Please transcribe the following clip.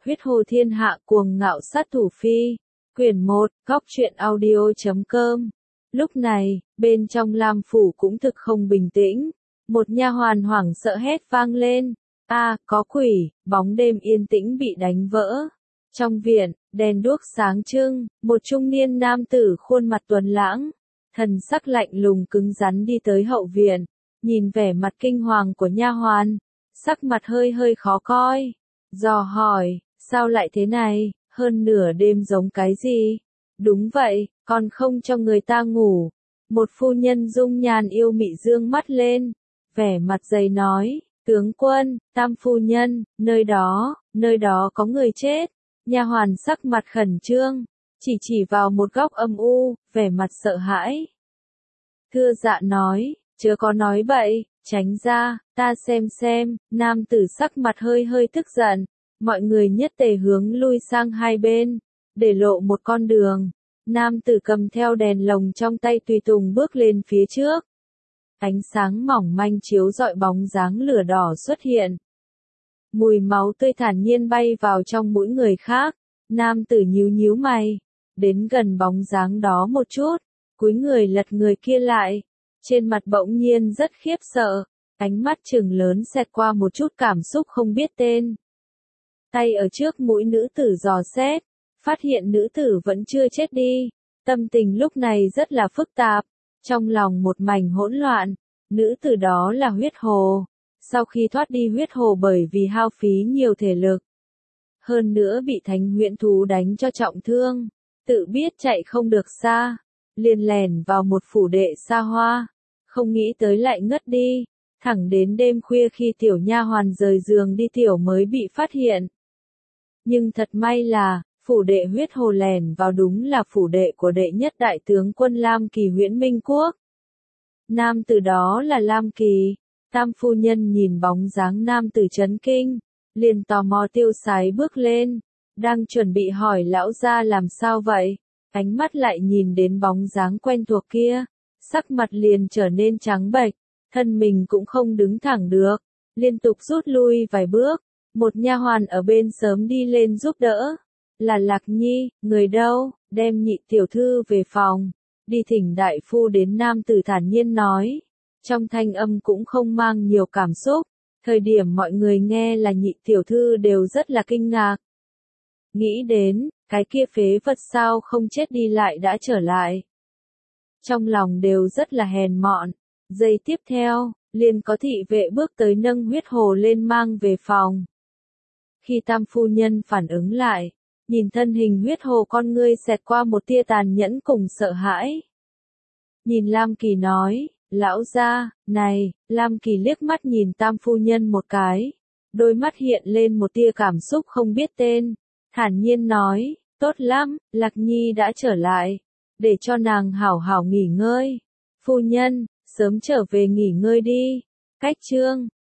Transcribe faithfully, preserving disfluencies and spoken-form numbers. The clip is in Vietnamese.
Huyết Hồ Thiên Hạ Cuồng Ngạo Sát Thủ Phi. Quyển một, Góc Truyện Audio chấm com. Lúc này, bên trong Lam phủ cũng thực không bình tĩnh. Một nha hoàn hoảng sợ hét vang lên. A, à, có quỷ, bóng đêm yên tĩnh bị đánh vỡ. Trong viện, đèn đuốc sáng trưng, một trung niên nam tử khuôn mặt tuấn lãng, thần sắc lạnh lùng cứng rắn đi tới hậu viện, nhìn vẻ mặt kinh hoàng của nha hoàn, sắc mặt hơi hơi khó coi, dò hỏi, sao lại thế này, hơn nửa đêm giống cái gì? Đúng vậy, còn không cho người ta ngủ. Một phu nhân dung nhan yêu mị dương mắt lên, vẻ mặt dày nói, tướng quân, tam phu nhân, nơi đó, nơi đó có người chết. Nha hoàn sắc mặt khẩn trương, chỉ chỉ vào một góc âm u, vẻ mặt sợ hãi. Thưa dạ nói, chớ có nói bậy, tránh ra, ta xem xem. Nam tử sắc mặt hơi hơi tức giận, mọi người nhất tề hướng lui sang hai bên, để lộ một con đường. Nam tử cầm theo đèn lồng trong tay tùy tùng bước lên phía trước. Ánh sáng mỏng manh chiếu rọi bóng dáng lửa đỏ xuất hiện. Mùi máu tươi thản nhiên bay vào trong mũi người khác. Nam tử nhíu nhíu mày, đến gần bóng dáng đó một chút, cúi người lật người kia lại, trên mặt bỗng nhiên rất khiếp sợ, ánh mắt trừng lớn xẹt qua một chút cảm xúc không biết tên. Tay ở trước mũi nữ tử dò xét, phát hiện nữ tử vẫn chưa chết đi, tâm tình lúc này rất là phức tạp, trong lòng một mảnh hỗn loạn. Nữ tử đó là Huyết Hồ. Sau khi thoát đi Huyết Hồ bởi vì hao phí nhiều thể lực, hơn nữa bị thánh huyễn thú đánh cho trọng thương, tự biết chạy không được xa, liền lẻn vào một phủ đệ xa hoa, không nghĩ tới lại ngất đi, thẳng đến đêm khuya khi tiểu nha hoàn rời giường đi tiểu mới bị phát hiện. Nhưng thật may là, phủ đệ Huyết Hồ lẻn vào đúng là phủ đệ của đệ nhất đại tướng quân Lam Kỳ Huyễn Minh Quốc. Nam tử đó là Lam Kỳ. Tam phu nhân nhìn bóng dáng nam tử chấn kinh, liền tò mò tiêu sái bước lên, đang chuẩn bị hỏi lão gia làm sao vậy, ánh mắt lại nhìn đến bóng dáng quen thuộc kia, sắc mặt liền trở nên trắng bệch, thân mình cũng không đứng thẳng được, liên tục rút lui vài bước, một nha hoàn ở bên sớm đi lên giúp đỡ, là Lạc Nhi, người đâu, đem nhị tiểu thư về phòng, đi thỉnh đại phu đến. Nam tử thản nhiên nói. Trong thanh âm cũng không mang nhiều cảm xúc, thời điểm mọi người nghe là nhị tiểu thư đều rất là kinh ngạc. Nghĩ đến, cái kia phế vật sao không chết đi lại đã trở lại. Trong lòng đều rất là hèn mọn, giây tiếp theo, liền có thị vệ bước tới nâng Huyết Hồ lên mang về phòng. Khi tam phu nhân phản ứng lại, nhìn thân hình Huyết Hồ con ngươi xẹt qua một tia tàn nhẫn cùng sợ hãi. Nhìn Lam Kỳ nói. Lão gia, này, Lam Kỳ liếc mắt nhìn tam phu nhân một cái, đôi mắt hiện lên một tia cảm xúc không biết tên, thản nhiên nói, tốt lắm, Lạc Nhi đã trở lại, để cho nàng hảo hảo nghỉ ngơi. Phu nhân, sớm trở về nghỉ ngơi đi. Cách chương